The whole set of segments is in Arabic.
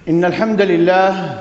إن الحمد لله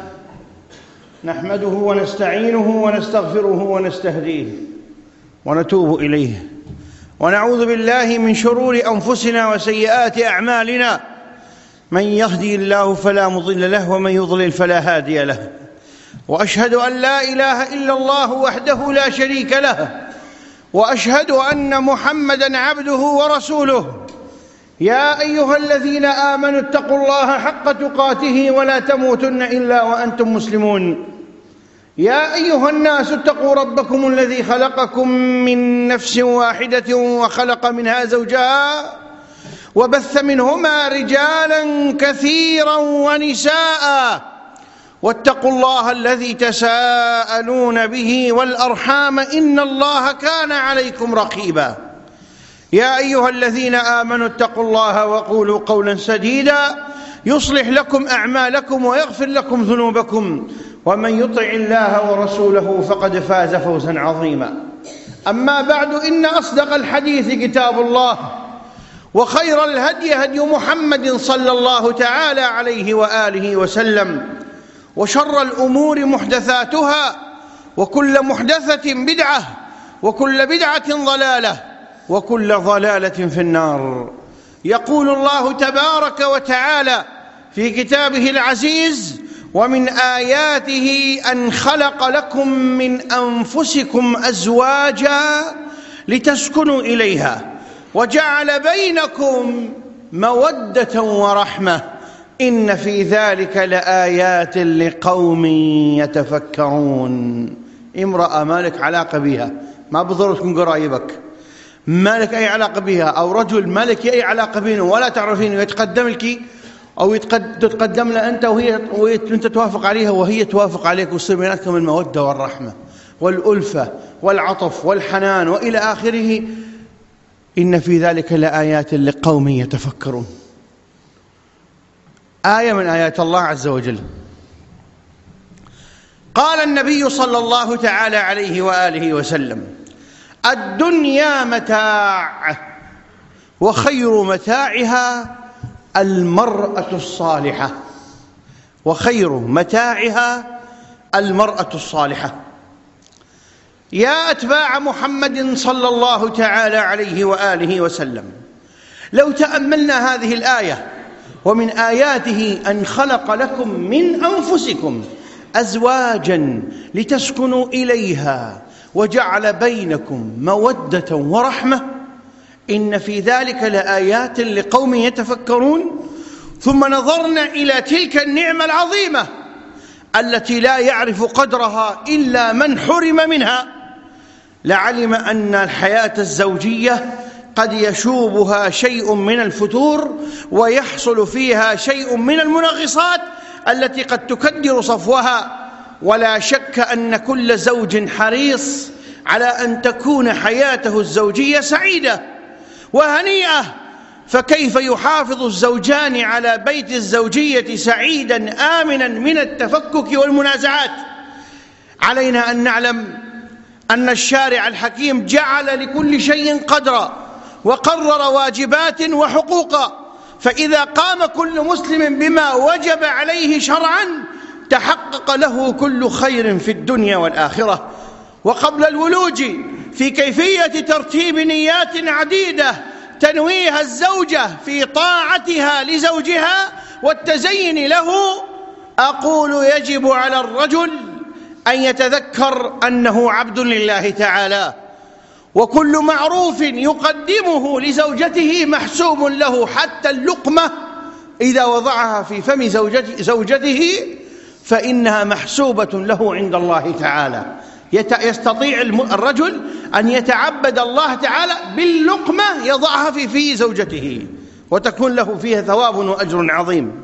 نحمده ونستعينه ونستغفره ونستهديه ونتوب إليه، ونعوذ بالله من شرور أنفسنا وسيئات أعمالنا. من يهدي الله فلا مضل له ومن يضلل فلا هادي له، وأشهد أن لا إله إلا الله وحده لا شريك له، وأشهد أن محمدًا عبده ورسوله. يا أيها الذين آمنوا اتقوا الله حق تقاته ولا تموتن إلا وأنتم مسلمون. يا أيها الناس اتقوا ربكم الذي خلقكم من نفس واحدة وخلق منها زوجها وبث منهما رجالا كثيرا ونساء، واتقوا الله الذي تساءلون به والأرحام إن الله كان عليكم رقيبا. يا أيها الذين آمنوا اتقوا الله وقولوا قولا سديدا يصلح لكم أعمالكم ويغفر لكم ذنوبكم، ومن يطع الله ورسوله فقد فاز فوزا عظيما. أما بعد، إن أصدق الحديث كتاب الله، وخير الهدي هدي محمد صلى الله تعالى عليه وآله وسلم، وشر الأمور محدثاتها، وكل محدثة بدعة، وكل بدعة ضلالة، وكل ضلالة في النار. يقول الله تبارك وتعالى في كتابه العزيز: ومن آياته أن خلق لكم من أنفسكم أزواجا لتسكنوا إليها وجعل بينكم مودة ورحمة إن في ذلك لآيات لقوم يتفكرون. امرأة ما لك علاقة بها، ما بالضرورة تكون قرايبك، ما لك أي علاقة بها، أو رجل ما لك أي علاقة بينه ولا تعرفينه، يتقدم لك أو تتقدم له أنت وأنت توافق عليها وهي توافق عليك، ويصير بيناتكم المودة والرحمة والألفة والعطف والحنان وإلى آخره. إن في ذلك لآيات لقوم يتفكرون. آية من آيات الله عز وجل. قال النبي صلى الله تعالى عليه وآله وسلم: الدنيا متاع، وخير متاعها المرأة الصالحة. وخير متاعها المرأة الصالحة. يا أتباع محمد صلى الله تعالى عليه وآله وسلم، لو تأملنا هذه الآية: ومن آياته أن خلق لكم من أنفسكم أزواجا لتسكنوا إليها وجعل بينكم مودة ورحمة إن في ذلك لآيات لقوم يتفكرون. ثم نظرنا إلى تلك النعمة العظيمة التي لا يعرف قدرها إلا من حرم منها، لعلم أن الحياة الزوجية قد يشوبها شيء من الفتور، ويحصل فيها شيء من المنغصات التي قد تكدر صفوها. ولا شك أن كل زوج حريص على أن تكون حياته الزوجية سعيدة وهنيئة، فكيف يحافظ الزوجان على بيت الزوجية سعيدا آمنا من التفكك والمنازعات؟ علينا أن نعلم أن الشارع الحكيم جعل لكل شيء قدرا، وقرر واجبات وحقوقا، فإذا قام كل مسلم بما وجب عليه شرعا تحقق له كل خير في الدنيا والآخرة. وقبل الولوج في كيفية ترتيب نيات عديدة تنويها الزوجة في طاعتها لزوجها والتزين له، أقول يجب على الرجل أن يتذكر أنه عبد لله تعالى، وكل معروف يقدمه لزوجته محسوب له، حتى اللقمة إذا وضعها في فم زوجته فإنها محسوبة له عند الله تعالى. يستطيع الرجل أن يتعبد الله تعالى باللقمة يضعها في زوجته، وتكون له فيها ثواب وأجر عظيم.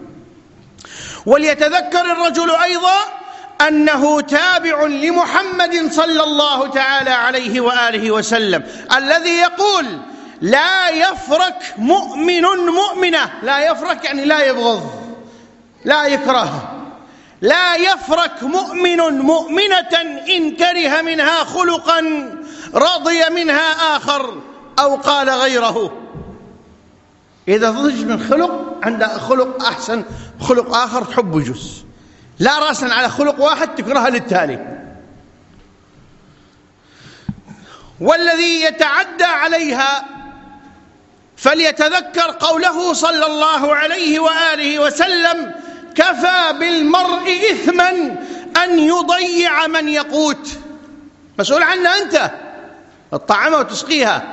وليتذكر الرجل أيضا أنه تابع لمحمد صلى الله تعالى عليه وآله وسلم الذي يقول: لا يفرك مؤمن مؤمنة. لا يفرك يعني لا يبغض، لا يكره. لا يفرك مؤمن مؤمنة إن كره منها خلقا رضي منها آخر، أو قال غيره. إذا ضج من خلق عنده خلق أحسن خلق آخر تحب يجوز، لا رأسا على خلق واحد تكرهه للتالي. والذي يتعدى عليها فليتذكر قوله صلى الله عليه وآله وسلم: كفى بالمرء إثما أن يضيع من يقوت. مسؤول عنها أنت، الطعام وتسقيها.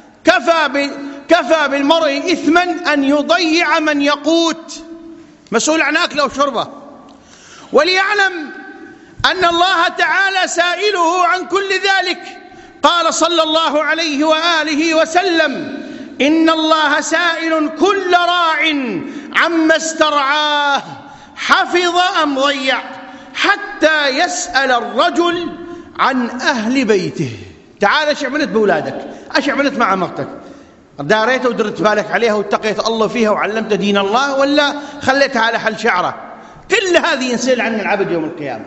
كفى بالمرء إثما أن يضيع من يقوت، مسؤول عن أكله وشربه. وليعلم أن الله تعالى سائله عن كل ذلك. قال صلى الله عليه وآله وسلم: إن الله سائل كل راع عما استرعاه حفظ أم ضيع، حتى يسأل الرجل عن أهل بيته. تعال ايش عملت بأولادك؟ ايش عملت مع مرتك؟ داريتها ودرت بالك عليها واتقيت الله فيها وعلمت دين الله، ولا خليتها على حل شعره؟ كل هذه ينسأل عنها العبد يوم القيامة.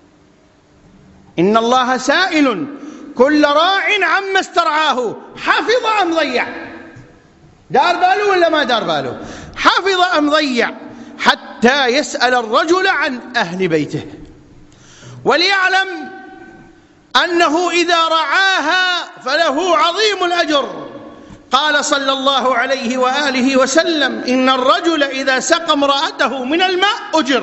إن الله سائل كل راع عما استرعاه حفظ أم ضيع. دار باله ولا ما دار باله؟ حفظ أم ضيع، حتى يسأل الرجل عن أهل بيته. وليعلم أنه إذا رعاها فله عظيم الأجر. قال صلى الله عليه وآله وسلم: إن الرجل إذا سقى امرأته من الماء أجر.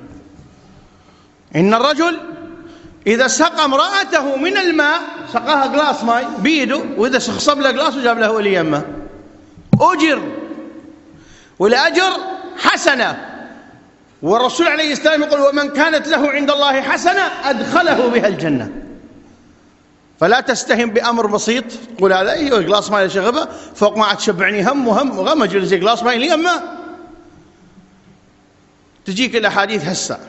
إن الرجل إذا سقى امرأته من الماء، سقاها قلاص ماء بيده، وإذا صب له قلاص وجاب له ولي يمه، أجر. والأجر حسنة. والرسول عليه السلام يقول: ومن كانت له عند الله حسنة أدخله بها الجنة. فلا تستهن بأمر بسيط، تقول هذا أيوه قلاص ماء شغبه فوق ما عاد تشبعني هم وهم وغم أجلس قلاص ماء لي أما تجيك الأحاديث هسه.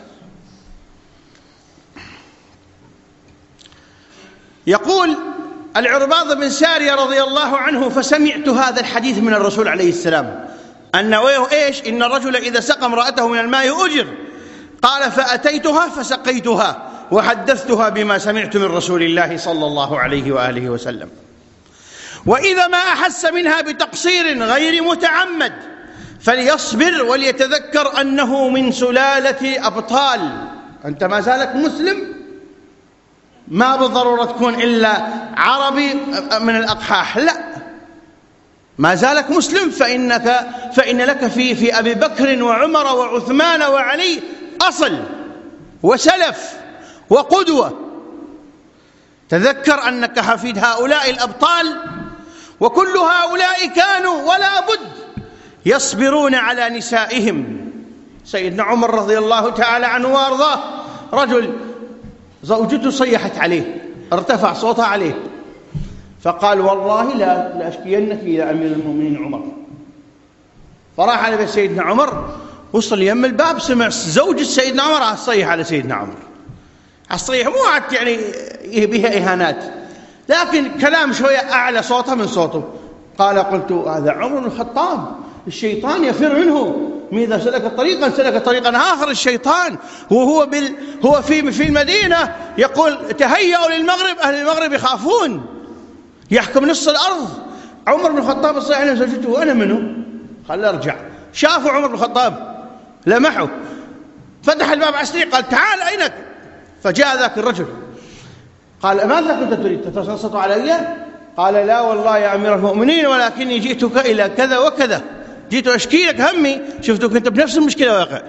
يقول العرباض بن سارية رضي الله عنه: فسمعت هذا الحديث من الرسول عليه السلام أنه إيش؟ إن الرجل إذا سقى امرأته من الماء أجر. قال: فأتيتها فسقيتها وحدثتها بما سمعت من رسول الله صلى الله عليه وآله وسلم. وإذا ما أحس منها بتقصير غير متعمد فليصبر وليتذكر أنه من سلالة أبطال. أنت ما زالك مسلم، ما بالضرورة تكون إلا عربي من الأقحاح، لا، ما زالك مسلم، فإن لك في أبي بكر وعمر وعثمان وعلي أصل وسلف وقدوة. تذكر أنك حفيد هؤلاء الأبطال، وكل هؤلاء كانوا ولا بد يصبرون على نسائهم. سيدنا عمر رضي الله تعالى عنه وارضاه، رجل زوجته صيحت عليه، ارتفع صوتها عليه، فقال: والله لا أشكينك إلى أمير المؤمنين عمر. فراح على بيت سيدنا عمر، وصل يم الباب سمع زوجة سيدنا عمر الصيح على سيدنا عمر. الصيح مو عاد يعني بها إهانات، لكن كلام شوية أعلى صوتها من صوته. قال: قلت: هذا عمر بن الخطاب، الشيطان يفر منه، إذا سلك طريقا آخر الشيطان، هو في المدينة يقول: تهيئوا للمغرب، أهل المغرب يخافون، يحكم نص الأرض. عمر بن الخطاب الصيح عليه زوجته: وأنا منه؟ خلى أرجع. شافوا عمر بن الخطاب لمحوا، فتح الباب عسري، قال: تعال أينك؟ فجاء ذاك الرجل قال: ماذا كنت تريد؟ تتسلط علي؟ قال: لا والله يا أمير المؤمنين، ولكني جئتك إلى كذا وكذا، جئت أشكي لك همي، شفتك أنت بنفس المشكلة واقع.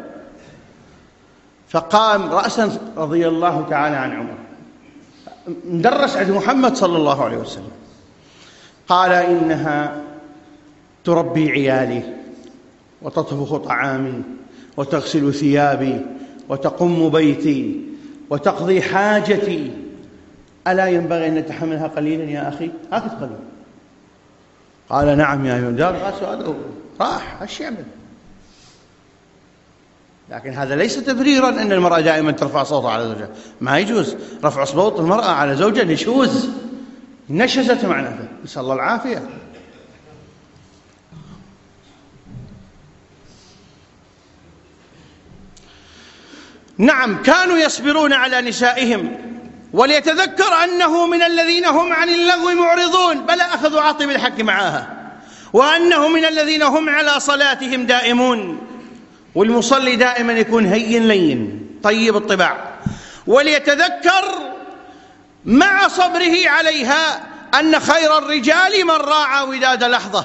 فقام رأسا رضي الله تعالى عن عمر، مدرس عند محمد صلى الله عليه وسلم، قال: إنها تربي عيالي وتطبخ طعامي وتغسل ثيابي وتقم بيتي وتقضي حاجتي، ألا ينبغي أن نتحملها قليلا يا أخي؟ هكذا قليل. قال: نعم يا أيها دار هذا راح ايش يعمل؟ لكن هذا ليس تبريرا أن المرأة دائما ترفع صوتها على زوجها، ما يجوز رفع صوت المرأة على زوجها، نشوز، نشزت معناها، نسأل الله العافية. نعم، كانوا يصبرون على نسائهم. وليتذكر أنه من الذين هم عن اللغو معرضون، بل أخذوا عاطب الحق معها. وأنه من الذين هم على صلاتهم دائمون. والمصلي دائما يكون هين لين طيب الطباع، وليتذكر مع صبره عليها أن خير الرجال من راعى وداد لحظة.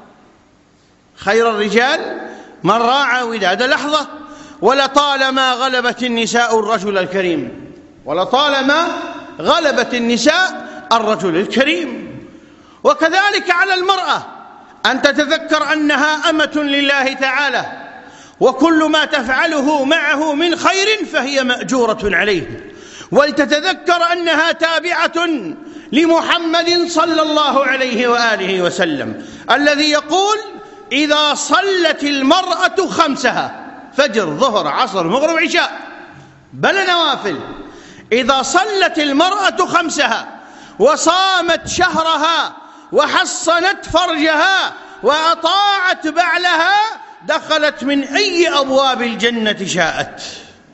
خير الرجال من راعى وداد لحظة. ولطالما غلبت النساء الرجل الكريم، ولطالما غلبت النساء الرجل الكريم. وكذلك على المرأة أن تتذكر أنها أمة لله تعالى، وكل ما تفعله معه من خير فهي مأجورة عليه. ولتتذكر أنها تابعة لمحمد صلى الله عليه وآله وسلم الذي يقول: إذا صلت المرأة خمسها، فجر ظهر عصر مغرب عشاء بل نوافل، إذا صلت المرأة خمسها وصامت شهرها وحصنت فرجها وأطاعت بعلها دخلت من أي أبواب الجنة شاءت.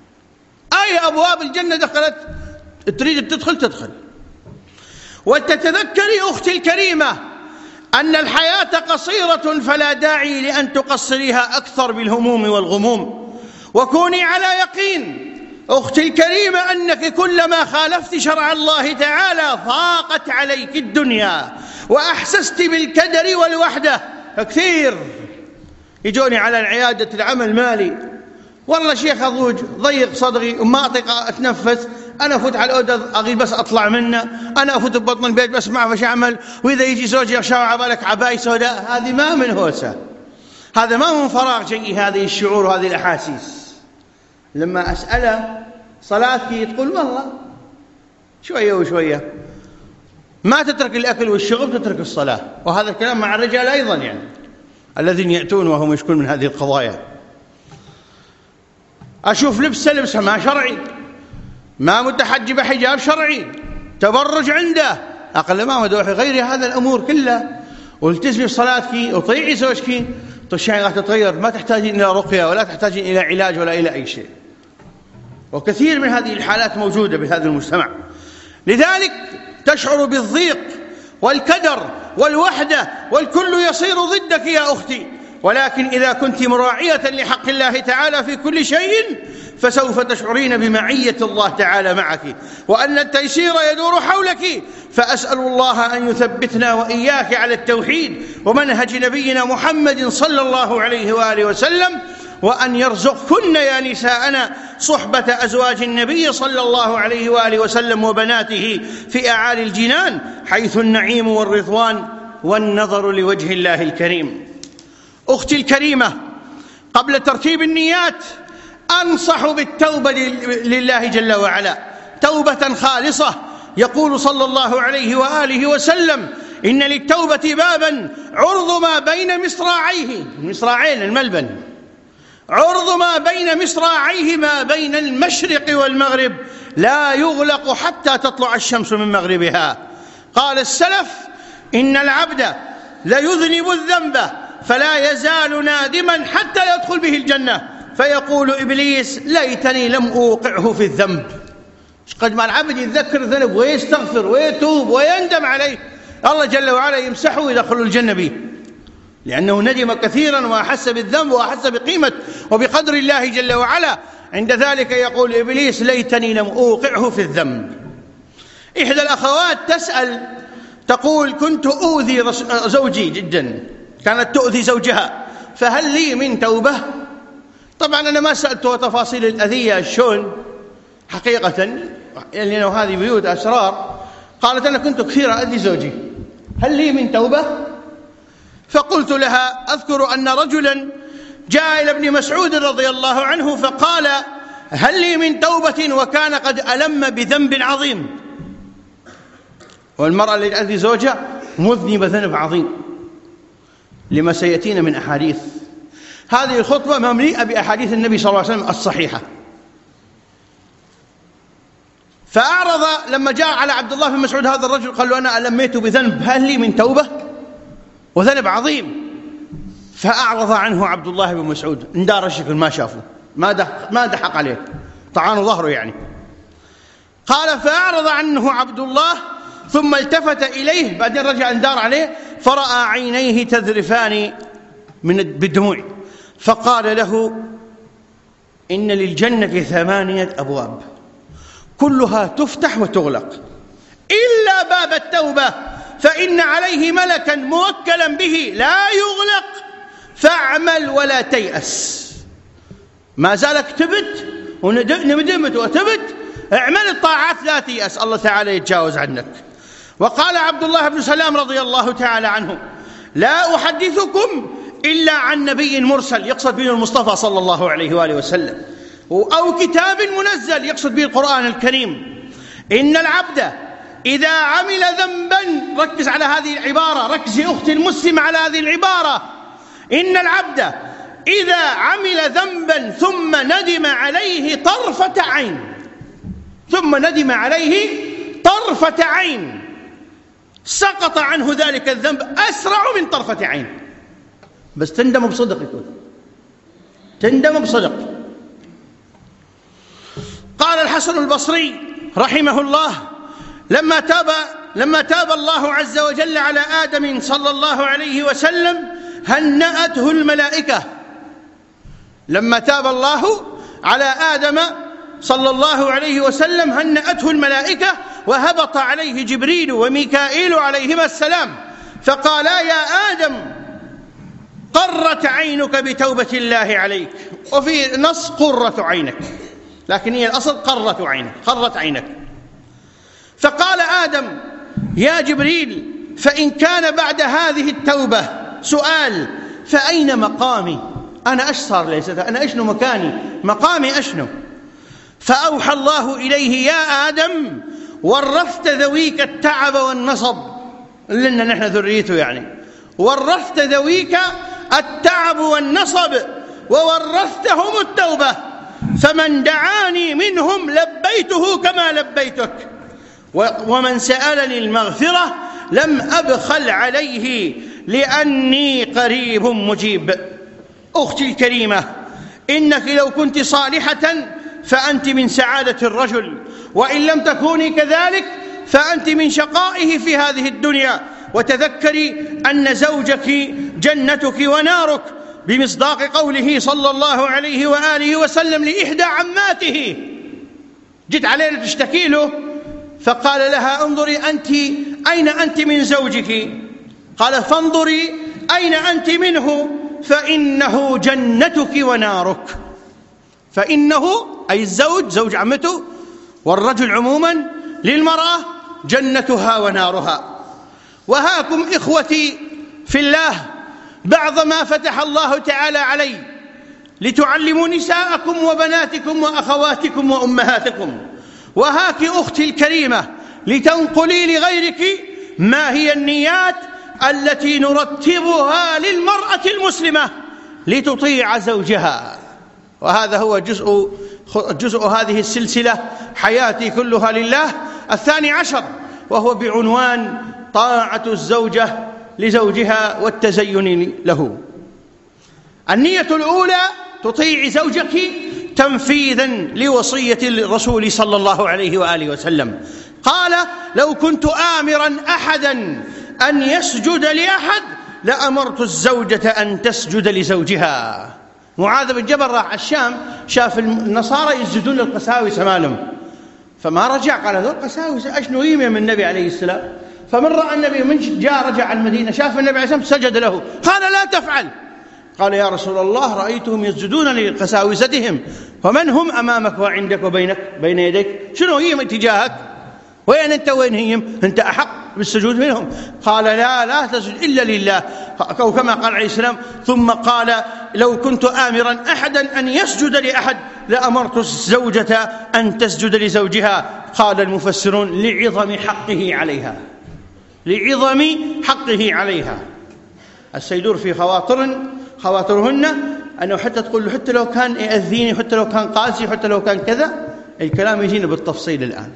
أي أبواب الجنة دخلت تريد تدخل. وتتذكري أختي الكريمة أن الحياة قصيرة، فلا داعي لأن تقصريها أكثر بالهموم والغموم. وكوني على يقين أختي الكريمة أنك كلما خالفت شرع الله تعالى ضاقت عليك الدنيا وأحسست بالكدر والوحدة. كثير يجوني على العيادة العمل مالي، والله شيخ أضوج ضيق صدري وما أطيق أتنفس، أنا أفوت على الأوضة أغيب بس أطلع منه، أنا أفوت ببطن البيت بس ما أعرف أعمل، وإذا يجي زوجي يغشاو عبالك عباية سوداء. هذه ما من هوسة، هذا ما من فراغ جاي هذه الشعور وهذه الأحاسيس. لما أسأله صلاتك تقول والله شوية وشوية، ما تترك الأكل والشرب تترك الصلاة. وهذا الكلام مع الرجال أيضا، يعني الذين يأتون وهم يشكون من هذه القضايا. أشوف لبسه ما شرعي، ما متحجب حجاب شرعي، تبرج عنده، أقل ما مدوحي غير هذا الأمور كلها. والتزمي صلاتك وطيعي زوجك، طشعي راح تتغير، ما تحتاجين إلى رقية ولا تحتاجين إلى علاج ولا إلى أي شيء. وكثير من هذه الحالات موجودة بهذا المجتمع. لذلك تشعر بالضيق والكدر والوحدة، والكل يصير ضدك يا أختي. ولكن إذا كنت مراعية لحق الله تعالى في كل شيء فسوف تشعرين بمعية الله تعالى معك، وأن التيسير يدور حولك. فأسأل الله أن يثبتنا وإياك على التوحيد ومنهج نبينا محمد صلى الله عليه وآله وسلم، وأن يرزقكن يا نساءنا صحبة أزواج النبي صلى الله عليه وآله وسلم وبناته في أعالي الجنان، حيث النعيم والرضوان والنظر لوجه الله الكريم. أختي الكريمة، قبل ترتيب النيات أنصح بالتوبة لله جل وعلا، توبة خالصة. يقول صلى الله عليه وآله وسلم: إن للتوبة بابا عرض ما بين مصراعيه، مصراعين الملبن، عرض ما بين مصراعيه ما بين المشرق والمغرب، لا يغلق حتى تطلع الشمس من مغربها. قال السلف: إن العبد ليذنب الذنب فلا يزال نادما حتى يدخل به الجنة، فيقول إبليس: ليتني لم أوقعه في الذنب. قد ما العبد يتذكر الذنب ويستغفر ويتوب ويندم عليه، الله جل وعلا يمسحه ويدخل الجنة به، لأنه ندم كثيرا وأحس بالذنب وأحس بقيمة وبقدر الله جل وعلا. عند ذلك يقول إبليس: ليتني لم أوقعه في الذنب. إحدى الأخوات تسأل تقول: كنت أؤذي زوجي جدا، كانت تؤذي زوجها، فهل لي من توبة؟ طبعا أنا ما سألته تفاصيل الأذية شلون حقيقة، لأنه هذه بيوت أسرار. قالت: أنا كنت كثير أذي زوجي، هل لي من توبة؟ فقلت لها: أذكر أن رجلا جاء إلى ابن مسعود رضي الله عنه فقال: هل لي من توبة؟ وكان قد ألم بذنب عظيم. والمرأة اللي تأذي زوجها مذنبة ذنب عظيم، لما سيأتينا من أحاديث. هذه الخطبة ممليئة بأحاديث النبي صلى الله عليه وسلم الصحيحة. فأعرض لما جاء على عبد الله بن مسعود هذا الرجل، قال له: أنا ألميت بذنب، هل لي من توبة؟ وذنب عظيم. فأعرض عنه عبد الله بن مسعود، اندار الشكل، ما شافه، ما دحق عليه، طعان ظهره يعني. قال: فأعرض عنه عبد الله ثم التفت إليه، بعدين رجع اندار عليه فرأى عينيه تذرفان بالدموع، فقال له: إن للجنة 8 أبواب كلها تفتح وتغلق إلا باب التوبة، فإن عليه ملكا موكلا به لا يغلق، فاعمل ولا تيأس. ما زالك تبت وندمت وتبت، اعمل الطاعات لا تيأس، الله تعالى يتجاوز عنك. وقال عبد الله بن سلام رضي الله تعالى عنه: لا أحدثكم إلا عن نبي مرسل، يقصد به المصطفى صلى الله عليه وآله وسلم، أو كتاب منزل، يقصد به القرآن الكريم. إن العبد إذا عمل ذنبا، ركز على هذه العبارة، ركز يا أختي المسلم على هذه العبارة، إن العبد إذا عمل ذنبا ثم ندم عليه طرفة عين، ثم ندم عليه طرفة عين، سقط عنه ذلك الذنب أسرع من طرفة عين. بس تندم بصدق، يكون تندم بصدق. قال الحسن البصري رحمه الله: لما تاب الله عز وجل على آدم صلى الله عليه وسلم هنأته الملائكة. لما تاب الله على آدم صلى الله عليه وسلم هنأته الملائكة، وهبط عليه جبريل وميكائيل عليهما السلام، فقالا: يا آدم قرت عينك بتوبة الله عليك، وفي نص قرة عينك، لكن هي الأصل قرت عينك. فقال آدم: يا جبريل، فإن كان بعد هذه التوبة سؤال، فأين مقامي؟ أنا أش صار ليس أنا أشنو مكاني؟ مقامي أشنو؟ فأوحى الله إليه: يا آدم ورثت ذويك التعب والنصب، لأننا نحن ذريته يعني، ورثت ذويك التعب والنصب وورثتهم التوبة، فمن دعاني منهم لبيته كما لبيتك، ومن سألني المغفرة لم أبخل عليه لأني قريب مجيب. أختي الكريمة، إنك لو كنت صالحة فأنت من سعادة الرجل، وإن لم تكوني كذلك فأنت من شقائه في هذه الدنيا. وتذكري أن زوجك جنتك ونارك، بمصداق قوله صلى الله عليه وآله وسلم لإحدى عماته، جت علينا تشتكي له، فقال لها: انظري أنت أين أنت من زوجك؟ قال: فانظري أين أنت منه، فإنه جنتك ونارك. فإنه أي الزوج، زوج عمته، والرجل عموما للمرأة جنتها ونارها. وهاكم إخوتي في الله بعض ما فتح الله تعالى علي لتعلموا نساءكم وبناتكم وأخواتكم وأمهاتكم. وهاك أختي الكريمة لتنقلي لغيرك ما هي النيات التي نرتبها للمرأة المسلمة لتطيع زوجها. وهذا هو جزء هذه السلسلة، حياتي كلها لله، 12، وهو بعنوان طاعة الزوجة لزوجها والتزين له. النية الأولى: تطيع زوجك تنفيذا لوصية الرسول صلى الله عليه وآله وسلم. قال: لو كنت آمرا أحدا أن يسجد لأحد لأمرت الزوجة أن تسجد لزوجها. معاذ بن جبل راح الشام، شاف النصارى يسجدون للقساوسة مالهم، فما رجع، قال: هذول قساوسة أشنو يمي من النبي عليه السلام. فمن رأى النبي من جاء رجع المدينة، شاف النبي عليه السلام سجد له، قال: لا تفعل. قال: يا رسول الله رأيتهم يسجدون لقساوستهم، فمن هم أمامك وعندك وبين يديك؟ شنو هي من تجاهك؟ وين أنت وين هيم؟ أنت أحق بالسجود منهم. قال: لا تسجد إلا لله، أو كما قال عليه السلام. ثم قال: لو كنت آمرا أحدا أن يسجد لأحد لأمرت الزوجة أن تسجد لزوجها. قال المفسرون: لعظم حقه عليها، لعظم حقه عليها. السيدور في خواطرهن أنه حتى تقول له حتى لو كان يأذيني، حتى لو كان قاسي، حتى لو كان كذا، الكلام يجينا بالتفصيل الآن.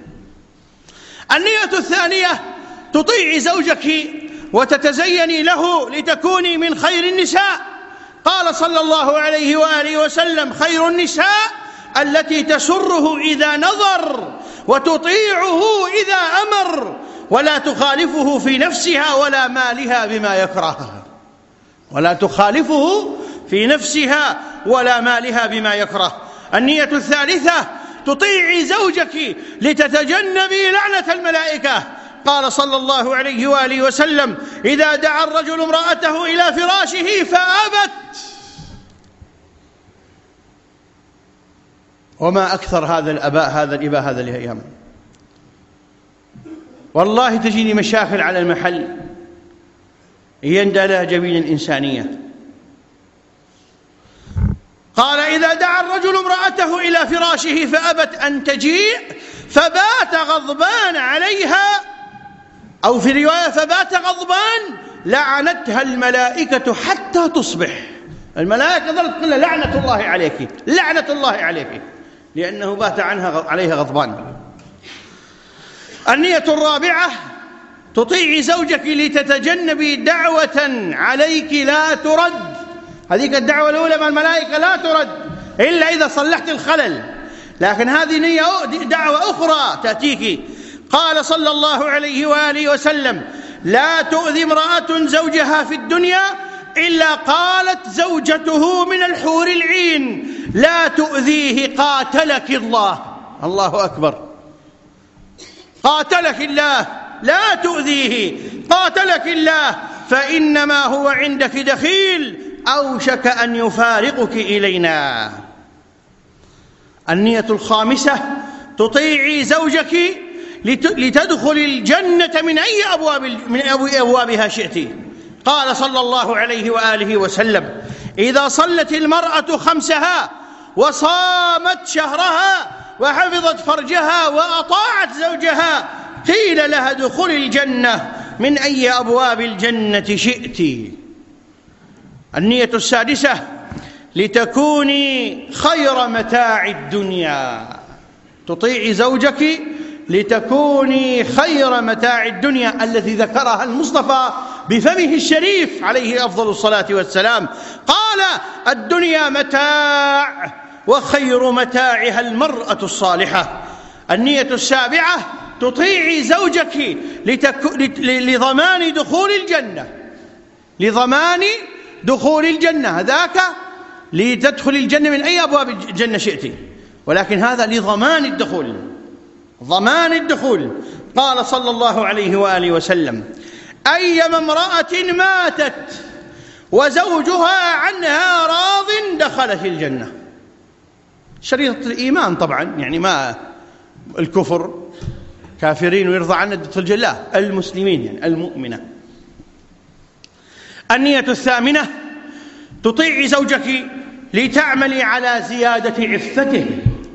النية الثانية: تطيعي زوجك وتتزيني له لتكوني من خير النساء. قال صلى الله عليه وآله وسلم: خير النساء التي تسره إذا نظر وتطيعه إذا أمر ولا تخالفه في نفسها ولا مالها بما يكره، ولا تخالفه في نفسها ولا مالها بما يكره. النية الثالثة: تطيعي زوجك لتتجنبي لعنة الملائكة. قال صلى الله عليه وآله وسلم: إذا دعا الرجل امرأته إلى فراشه فأبت. وما أكثر هذا الأباء، هذا الأيام. والله تجيني مشاكل على المحل يندى لها جبين الإنسانية. قال: إذا دعا الرجل امرأته إلى فراشه فأبت أن تجيء فبات غضبان عليها، أو في رواية فبات غضبان، لعنتها الملائكة حتى تصبح. الملائكة ظلت تقول: لعنة الله عليك، لعنة الله عليك، لأنه بات عليها غضبان. النية الرابعة: تطيعي زوجك لتتجنبي دعوة عليك لا ترد. هذيك الدعوة الأولى مع الملائكة لا ترد إلا إذا صلحت الخلل، لكن هذه نية دعوة أخرى تأتيك. قال صلى الله عليه وآله وسلم: لا تؤذي امرأة زوجها في الدنيا إلا قالت زوجته من الحور العين: لا تؤذيه قاتلك الله. الله أكبر. قاتلك الله، لا تؤذيه، قاتلك الله، فإنما هو عندك دخيل، أوشك أن يفارقك إلينا. النية الخامسة: تطيعي زوجك لتدخل الجنة من أي أبوابها شئت. قال صلى الله عليه وآله وسلم: إذا صلت المرأة خمسها وصامت شهرها وحفظت فرجها وأطاعت زوجها قيل لها ادخلي الجنة من أي أبواب الجنة شئت. النية السادسة: لتكوني خير متاع الدنيا. تطيعي زوجك لتكوني خير متاع الدنيا التي ذكرها المصطفى بفمه الشريف عليه أفضل الصلاة والسلام. قال: الدنيا متاع وخير متاعها المرأة الصالحة. النية السابعة: تطيعي زوجك لضمان دخول الجنة، لضمان دخول الجنة. هذاك لتدخل الجنة من أي أبواب الجنة شئت، ولكن هذا لضمان الدخول، ضمان الدخول. قال صلى الله عليه وآله وسلم: أيما امرأة ماتت وزوجها عنها راض دخلت الجنة. شريطة الإيمان طبعا، يعني ما الكفر كافرين ويرضى عنا تدخل الجنة، المسلمين يعني المؤمنة. النية الثامنة: تطيعي زوجك لتعملي على زيادة عفته،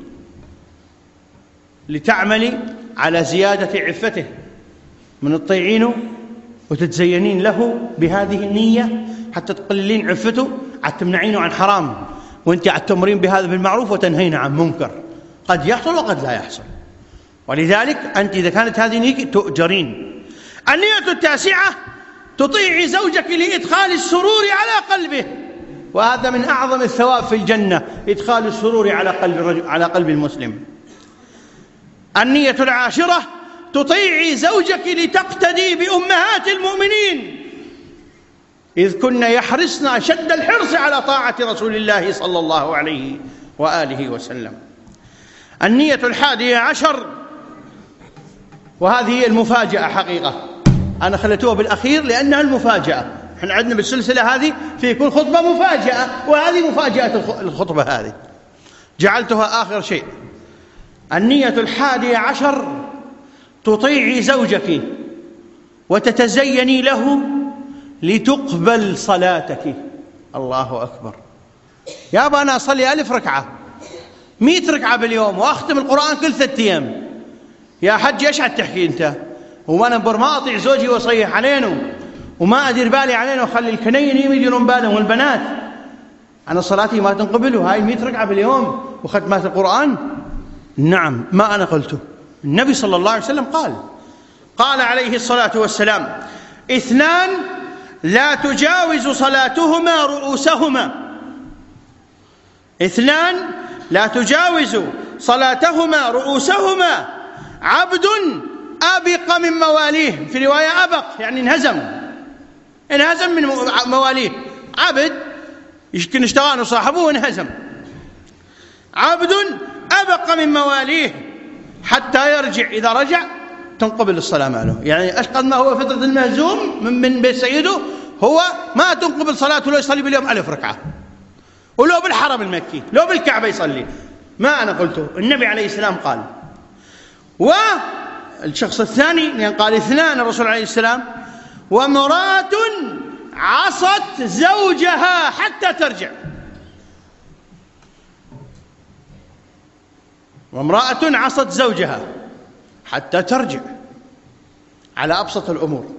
لتعملي على زيادة عفته، من تطيعينه وتتزينين له بهذه النية حتى تقللين عفته، عاد تمنعينه عن حرام، وانت عاد تأمرين بهذا بالمعروف وتنهين عن منكر، قد يحصل وقد لا يحصل، ولذلك أنت إذا كانت هذه نيتك تؤجرين. النية التاسعة: تطيعي زوجك لإدخال السرور على قلبه، وهذا من أعظم الثواب في الجنة، إدخال السرور على قلب المسلم. النية العاشرة: تطيعي زوجك لتقتدي بأمهات المؤمنين إذ كن يحرصن أشد الحرص على طاعة رسول الله صلى الله عليه وآله وسلم. النية الحادية عشر، وهذه هي المفاجأة حقيقة، أنا خليتوها بالأخير لأنها المفاجأة. احنا عندنا بالسلسلة هذه في كل خطبة مفاجأة، وهذه مفاجأة الخطبة هذه جعلتها آخر شيء. النية الحادية عشر: تطيعي زوجك وتتزيني له لتقبل صلاتك. الله أكبر. يابا أنا أصلي 1000 ركعة 100 ركعة باليوم وأختم القرآن كل 3 أيام، يا حج إيش هتحكي أنت؟ وأنا ما أطيع زوجي وأصيح علينه وما أدير بالي علينه وأخلي الكنين يديرون بالهم والبنات، أنا صلاتي ما تنقبل وهاي 100 ركعة باليوم وختمات القرآن؟ نعم، ما أنا قلته، النبي صلى الله عليه وسلم قال عليه الصلاة والسلام: 2 لا تجاوز صلاتهما رؤوسهما، 2 لا تجاوز صلاتهما رؤوسهما: عبد أبق من مواليه، في رواية أبق يعني انهزم من مواليه. عبد يمكن اشتغل صاحبه وانهزم، عبد أبق من مواليه حتى يرجع، إذا رجع تنقبل الصلاة ماله. يعني أشقد ما هو فطرة المهزوم من بيت سيده، هو ما تنقبل صلاته لو يصلي باليوم 1000 ركعة، ولو بالحرم المكي لو بالكعبة يصلي. ما أنا قلته، النبي عليه السلام قال. والشخص الثاني لأن قال 2 الرسول عليه السلام: وامرأة عصت زوجها حتى ترجع. وامرأة عصت زوجها حتى ترجع، على أبسط الأمور،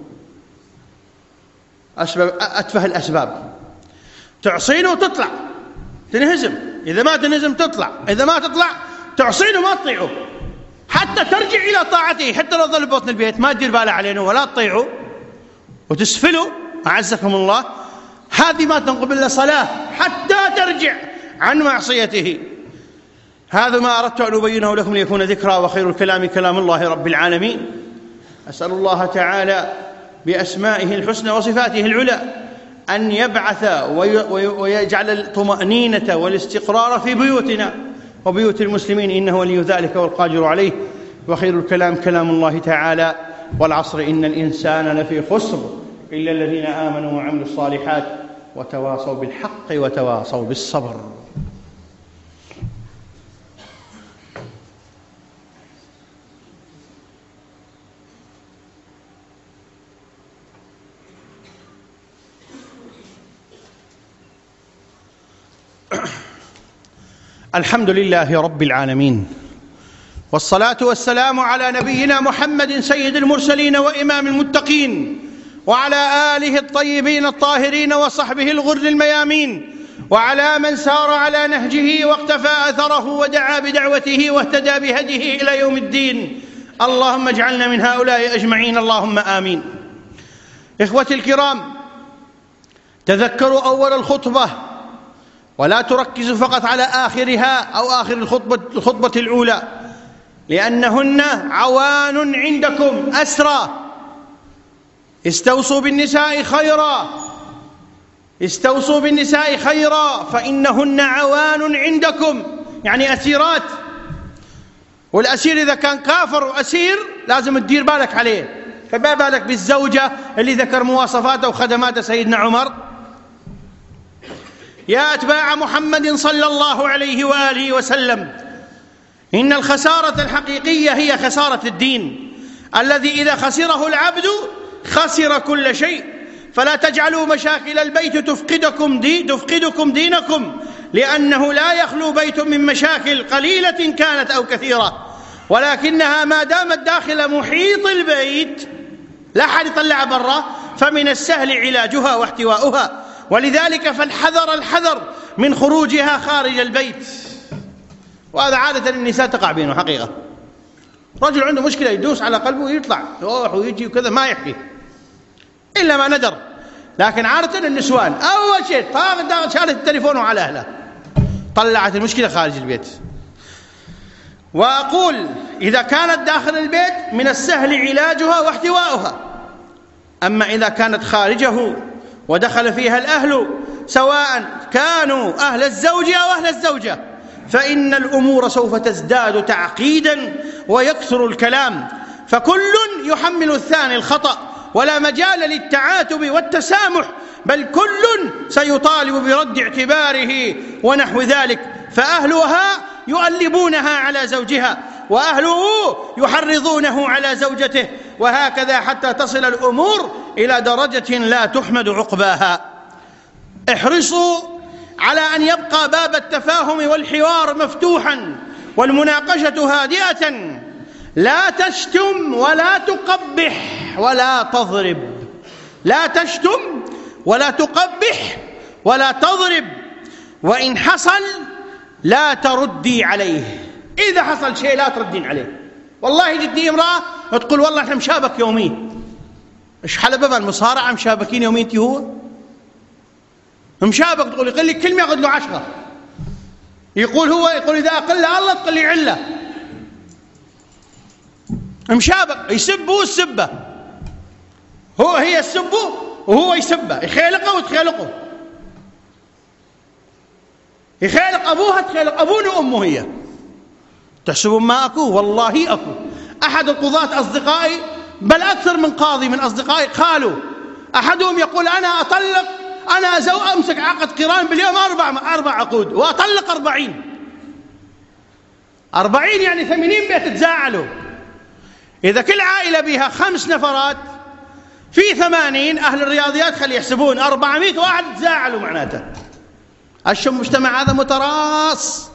أتفه الأسباب. تعصينه وتطلع تنهزم، إذا ما تنهزم تطلع، إذا ما تطلع تعصينه ما تطيعه حتى ترجع إلى طاعته. حتى لو ظل ببطن البيت ما تدير بالها علينا ولا تطيعه وتسفله أعزكم الله، هذه ما تنقبل إلا صلاة حتى ترجع عن معصيته. هذا ما أردت أن أبينه لكم ليكون ذكرى، وخير الكلام كلام الله رب العالمين. أسأل الله تعالى بأسمائه الحسنى وصفاته العلى أن يبعث ويجعل الطمأنينة والاستقرار في بيوتنا وبيوت المسلمين، إنه ولي ذلك والقادر عليه. وخير الكلام كلام الله تعالى: والعصر إن الإنسان لفي خسر إلا الذين آمنوا وعملوا الصالحات وتواصوا بالحق وتواصوا بالصبر. الحمد لله رب العالمين، والصلاة والسلام على نبينا محمد سيد المرسلين وإمام المتقين، وعلى آله الطيبين الطاهرين وصحبه الغر الميامين، وعلى من سار على نهجه واقتفى أثره ودعا بدعوته واهتدى بهديه إلى يوم الدين. اللهم اجعلنا من هؤلاء أجمعين، اللهم آمين. إخوتي الكرام، تذكروا أول الخطبة ولا تركزوا فقط على آخرها أو آخر الخطبة الأولى، لأنهن عوان عندكم أسرى. استوصوا بالنساء خيرا، استوصوا بالنساء خيرا، فإنهن عوان عندكم، يعني أسيرات. والأسير إذا كان كافر وأسير لازم تدير بالك عليه، فما بالك بالزوجة اللي ذكر مواصفاته وخدمات سيدنا عمر. يا أتباع محمد صلى الله عليه وآله وسلم، إن الخسارة الحقيقية هي خسارة الدين، الذي إذا خسره العبد خسر كل شيء. فلا تجعلوا مشاكل البيت تفقدكم دينكم، لأنه لا يخلو بيت من مشاكل قليلة كانت أو كثيرة، ولكنها ما دامت داخل محيط البيت لا أحد يطلع برا، فمن السهل علاجها واحتواؤها. ولذلك الحذر من خروجها خارج البيت. وهذا عادة النساء تقع بينه حقيقة. رجل عنده مشكلة يدوس على قلبه ويطلع يروح ويجي وكذا، ما يحكي إلا ما ندر. لكن عادة النسوان أول شيء شالت التليفون على أهله، طلعت المشكلة خارج البيت. وأقول إذا كانت داخل البيت من السهل علاجها واحتواؤها، أما إذا كانت خارجه ودخل فيها الأهل سواء كانوا أهل الزوج أو أهل الزوجة، فإن الأمور سوف تزداد تعقيدا ويكثر الكلام، فكل يحمل الثاني الخطأ، ولا مجال للتعاتب والتسامح، بل كل سيطالب برد اعتباره ونحو ذلك. فأهلها يؤلبونها على زوجها، وأهله يحرضونه على زوجته، وهكذا حتى تصل الأمور إلى درجة لا تحمد عقباها. احرصوا على أن يبقى باب التفاهم والحوار مفتوحا والمناقشة هادئة. لا تشتم ولا تقبح ولا تضرب، لا تشتم ولا تقبح ولا تضرب. وإن حصل لا تردي عليه، إذا حصل شيء لا تردين عليه. والله جدي امرأة تقول والله احنا مشابك يومين، ايش حلبة المصارعة مشابكين يومين؟ انت هو مشابك، تقول يقول لي كلمة ياخذ له 10. يقول إذا أقل الله تقول لي علة. مشابك، يسبه السبة، هي يسبه وهو يسبه، يخيلقه وتخيلقه، يخيلق أبوها تخيلق أبونا وأمه هي. تحسبون ما أكو؟ والله أكو. أحد القضاة أصدقائي، بل أكثر من قاضي من أصدقائي، قالوا أحدهم يقول أنا أطلق، أنا أمسك عقد قران باليوم 4 عقود وأطلق 40 يعني 80 بيت تزاعلوا. إذا كل عائلة بها 5 نفرات في 80، أهل الرياضيات خلي يحسبون 400 واحد تزاعلوا معناته. المجتمع هذا متراص.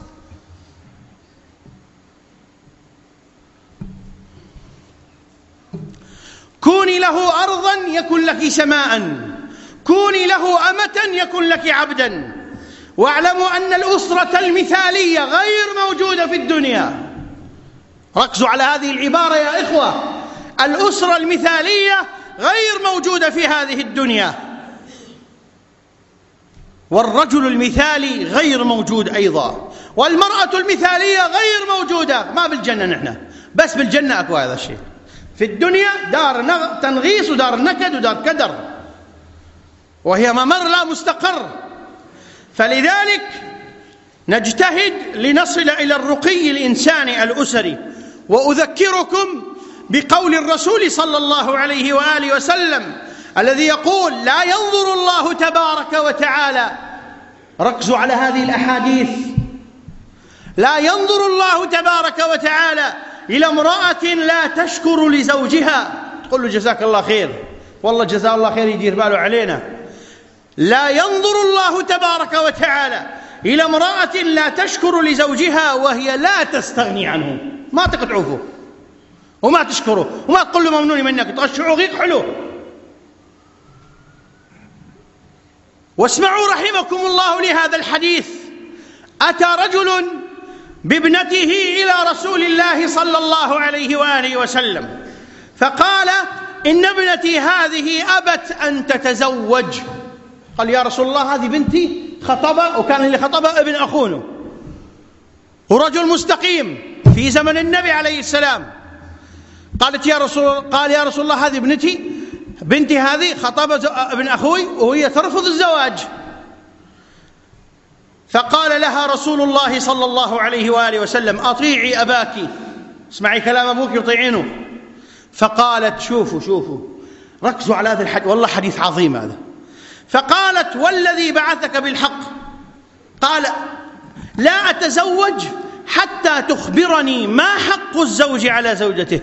كوني له أرضا يكن لك سماء، كوني له أمة يكن لك عبدا، واعلموا أن الأسرة المثالية غير موجودة في الدنيا. ركزوا على هذه العبارة يا إخوة، الأسرة المثالية غير موجودة في هذه الدنيا، والرجل المثالي غير موجود أيضا، والمرأة المثالية غير موجودة. ما بالجنة نحن، بس بالجنة أكو هذا الشيء. في الدنيا دار تنغيص ودار نكد ودار كدر، وهي ممر لا مستقر. فلذلك نجتهد لنصل إلى الرقي الإنساني الأسري. وأذكركم بقول الرسول صلى الله عليه وآله وسلم الذي يقول لا ينظر الله تبارك وتعالى، ركزوا على هذه الأحاديث، لا ينظر الله تبارك وتعالى إلى امرأة لا تشكر لزوجها، تقول له جزاك الله خير، والله جزاه الله خير يدير باله علينا. لا ينظر الله تبارك وتعالى إلى امرأة لا تشكر لزوجها وهي لا تستغني عنه، ما تقطعوه وما تشكره وما تقول له ممنوني منك، تغشعه غيق حلو. واسمعوا رحمكم الله لهذا الحديث. أتى رجل بابنته إلى رسول الله صلى الله عليه وآله وسلم فقال إن ابنتي هذه أبت أن تتزوج. قال يا رسول الله هذه بنتي خطبة، وكان اللي خطبها ابن أخونه ورجل مستقيم في زمن النبي عليه السلام. قال يا رسول الله هذه بنتي هذه خطبة ابن أخوي وهي ترفض الزواج. فقال لها رسول الله صلى الله عليه وآله وسلم أطيعي أباك، اسمعي كلام أبوك يطيعينه. فقالت شوفوا ركزوا على هذا الحديث، والله حديث عظيم هذا. فقالت والذي بعثك بالحق، قال لا أتزوج حتى تخبرني ما حق الزوج على زوجته.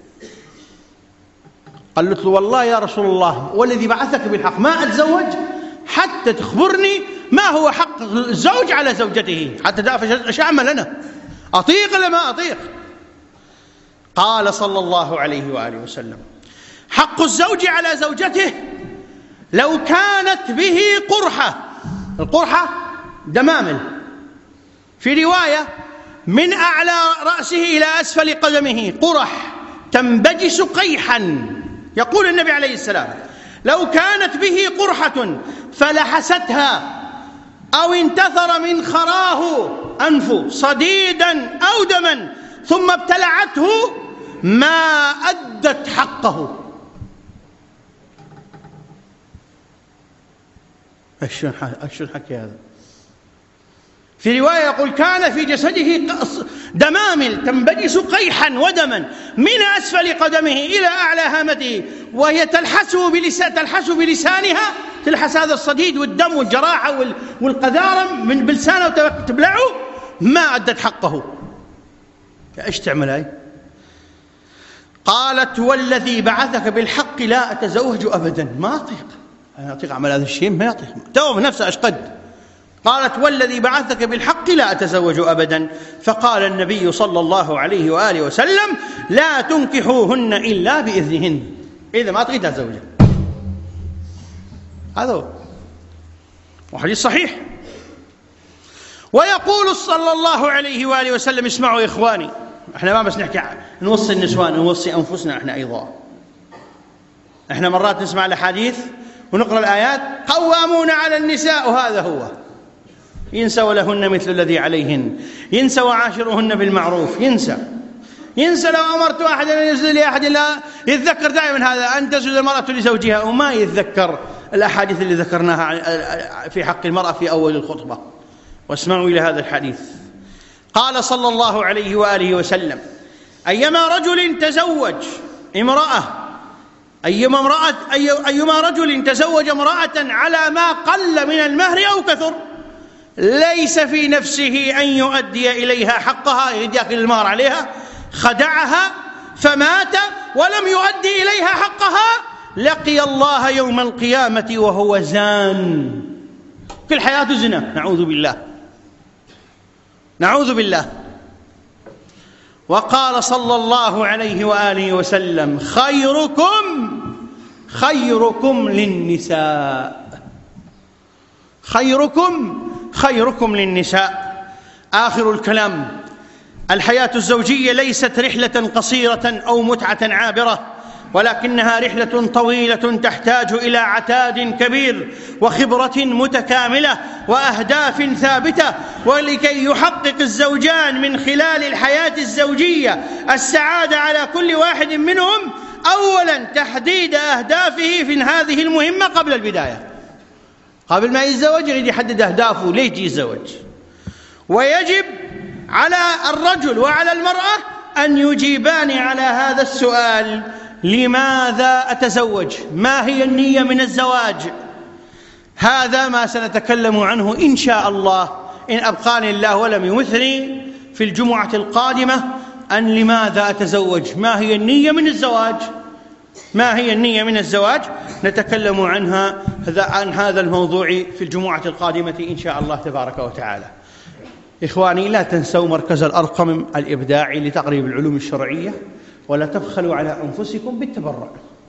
قالت له والله يا رسول الله والذي بعثك بالحق ما أتزوج حتى تخبرني ما هو حق الزوج على زوجته، حتى تعرف ايش أعمل أنا، أطيق ولا ما أطيق. قال صلى الله عليه وآله وسلم حق الزوج على زوجته لو كانت به قرحة، القرحة دمامل، في رواية من أعلى رأسه إلى أسفل قدمه قرح تنبجس قيحا. يقول النبي عليه السلام لو كانت به قرحة فلحستها أو انتثر من خراه أنف صديدا أو دما ثم ابتلعته ما أدت حقه. ايش الحكي هذا؟ في رواية يقول كان في جسده دمامل تنبجس قيحا ودما من أسفل قدمه إلى أعلى هامته، وهي تلحس بلسانها، تلحس هذا الصديد والدم والجراحة والقذارة من بلسانه وتبلعه، ما أدت حقه. ايش تعمل هاي؟ قالت والذي بعثك بالحق لا أتزوج أبدا، ما أطيق أنا أطيق أعمل هذا الشيء، ما يطيق توب نفسه أشقد. قالت والذي بعثك بالحق لا أتزوج أبدا. فقال النبي صلى الله عليه وآله وسلم لا تنكحوهن إلا بإذنهن، إذا ما تريد تزوجها. هذا هو، وحديث صحيح. ويقول صلى الله عليه وآله وسلم اسمعوا يا إخواني، احنا ما بس نحكي نوصي النسوان، نوصي أنفسنا احنا أيضا. احنا مرات نسمع الأحاديث ونقرأ الآيات قوامون على النساء، وهذا هو، ينسى ولهن مثل الذي عليهن، ينسى وعاشرهن بالمعروف، ينسى ينسى لو أمرت أحدا أن يسجد لأحد، لا يتذكر دائما هذا أن تسجد المرأة لزوجها، وما يتذكر الأحاديث اللي ذكرناها في حق المرأة في أول الخطبة. واسمعوا إلى هذا الحديث. قال صلى الله عليه وآله وسلم: أيما رجل تزوج امرأة أيما رجل تزوج امرأة على ما قل من المهر أو كثر، ليس في نفسه أن يؤدي إليها حقها، يأكل المهر عليها، خدعها فمات ولم يؤدي إليها حقها، لقي الله يوم القيامة وهو زان، كل حياته زنا، نعوذ بالله. وقال صلى الله عليه وآله وسلم: خيركم للنساء، خيركم للنساء. آخر الكلام: الحياة الزوجية ليست رحلة قصيرة أو متعة عابرة، ولكنها رحلة طويلة تحتاج إلى عتاد كبير وخبرة متكاملة وأهداف ثابتة. ولكي يحقق الزوجان من خلال الحياة الزوجية السعادة على كل واحد منهم، أولا تحديد أهدافه في هذه المهمة قبل البداية، قبل ما يتزوج يريد يحدد أهدافه ليش يتزوج. ويجب على الرجل وعلى المرأة أن يجيبان على هذا السؤال: لماذا أتزوج؟ ما هي النية من الزواج؟ هذا ما سنتكلم عنه إن شاء الله إن أبقاني الله ولم يمثني في الجمعة القادمة. أن لماذا أتزوج؟ ما هي النية من الزواج؟ ما هي النية من الزواج؟ نتكلم عن هذا الموضوع في الجمعة القادمة إن شاء الله تبارك وتعالى. إخواني، لا تنسوا مركز الأرقم الإبداعي لتقريب العلوم الشرعية، ولا تبخلوا على أنفسكم بالتبرع.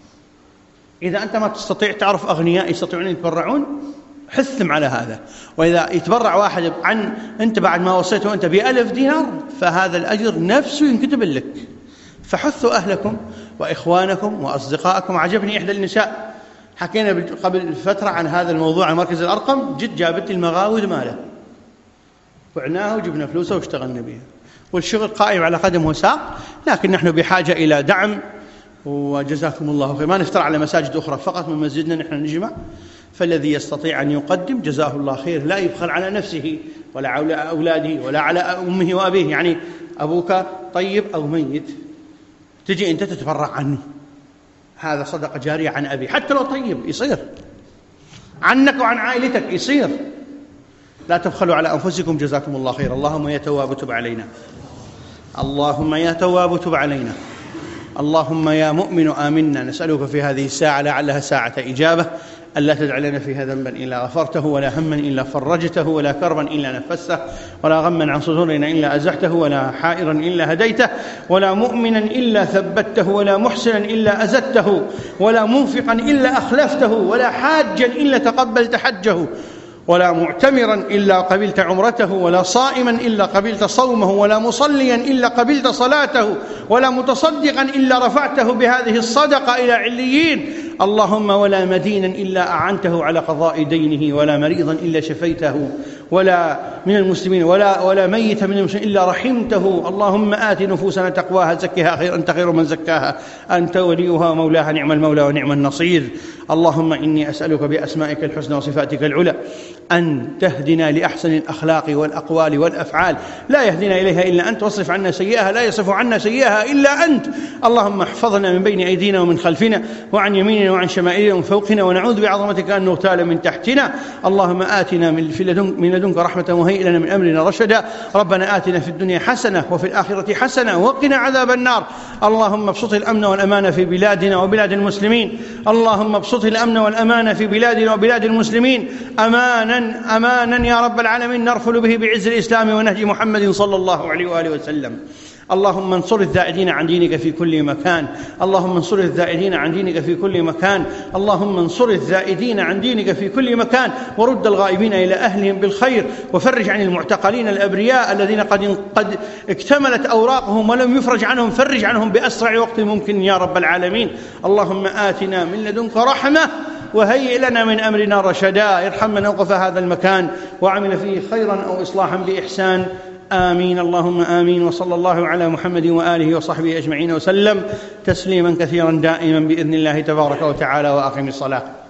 إذا أنت ما تستطيع، تعرف أغنياء يستطيعون أن يتبرعون، حثهم على هذا. وإذا يتبرع واحد أنت بعد ما وصيته أنت ب1000 دينار، فهذا الأجر نفسه ينكتب لك. فحثوا أهلكم وإخوانكم وأصدقائكم. عجبني إحدى النساء، حكينا قبل فترة عن هذا الموضوع عن مركز الأرقم، جابت المغاوذ ماله، وعناها وجبنا فلوسه واشتغلنا بها، والشغل قائم على قدم وساق. لكن نحن بحاجة إلى دعم، وجزاكم الله خير. ما نفترع على مساجد أخرى، فقط من مسجدنا نحن نجمع. فالذي يستطيع أن يقدم جزاه الله خير، لا يبخل على نفسه ولا على أولاده ولا على أمه وأبيه. يعني أبوك طيب أو ميت، تجي أنت تتبرع عنه، هذا صدقة جارية عن أبي، حتى لو طيب يصير عنك وعن عائلتك، يصير. لا تبخلوا على أنفسكم، جزاكم الله خير. اللهم يا تواب تب علينا، اللهم يا تواب تب علينا، اللهم يا مؤمن آمنا. نسألك في هذه الساعة لعلها ساعة إجابة ألا تدع لنا فيها ذنبا إلا غفرته، ولا هما إلا فرجته، ولا كربا إلا نفسته، ولا غما عن صدورنا إلا أزحته، ولا حائرا إلا هديته، ولا مؤمنا إلا ثبته، ولا محسنا إلا أزدته، ولا منفقا إلا أخلفته، ولا حاجا إلا تقبلت حجه، ولا معتمرا إلا قبلت عمرته، ولا صائما إلا قبلت صومه، ولا مصليا إلا قبلت صلاته، ولا متصدقا إلا رفعته بهذه الصدقة إلى عليين. اللهم ولا مدينا إلا أعنته على قضاء دينه، ولا مريضا إلا شفيته، ولا من المسلمين ولا ميتا من المسلمين إلا رحمته. اللهم آت نفوسنا تقواها، زكها خير، أنت خير من زكاها، أنت وليها ومولاها، نعم المولى ونعم النصير. اللهم إني أسألك بأسمائك الحسنى وصفاتك العلى أن تهدنا لأحسن الأخلاق والأقوال والأفعال، لا يهدنا إليها إلا أنت، واصرف عنا سيئها، لا يصرف عنا سيئها إلا أنت. اللهم احفظنا من بين أيدينا ومن خلفنا وعن يميننا وعن شمائلنا ومن فوقنا، ونعوذ بعظمتك أن نغتال من تحتنا. اللهم آتنا من لدنك رحمة وهيئ لنا من أمرنا رشدا. ربنا آتنا في الدنيا حسنة وفي الآخرة حسنة وقنا عذاب النار. اللهم ابسط الأمن والأمان في بلادنا وبلاد المسلمين. اللهم ابسط الأمن والأمان في بلادنا وبلاد المسلمين أمانا يا رب العالمين، نرفل به بعز الإسلام ونهج محمد صلى الله عليه وآله وسلم. اللهم انصر الذائدين عن دينك في كل مكان، اللهم انصر الذائدين عن دينك في كل مكان، اللهم انصر الذائدين عن دينك في كل مكان، ورد الغائبين إلى أهلهم بالخير، وفرج عن المعتقلين الأبرياء الذين قد اكتملت أوراقهم ولم يفرج عنهم، فرج عنهم بأسرع وقت ممكن يا رب العالمين. اللهم آتنا من لدنك رحمة وهيئ لنا من أمرنا رشدا. ارحم من أوقف هذا المكان وعمل فيه خيرا أو إصلاحا بإحسان، آمين اللهم آمين. وصلى الله على محمد وآله وصحبه أجمعين وسلم تسليما كثيرا دائما بإذن الله تبارك وتعالى. وأقم الصلاة.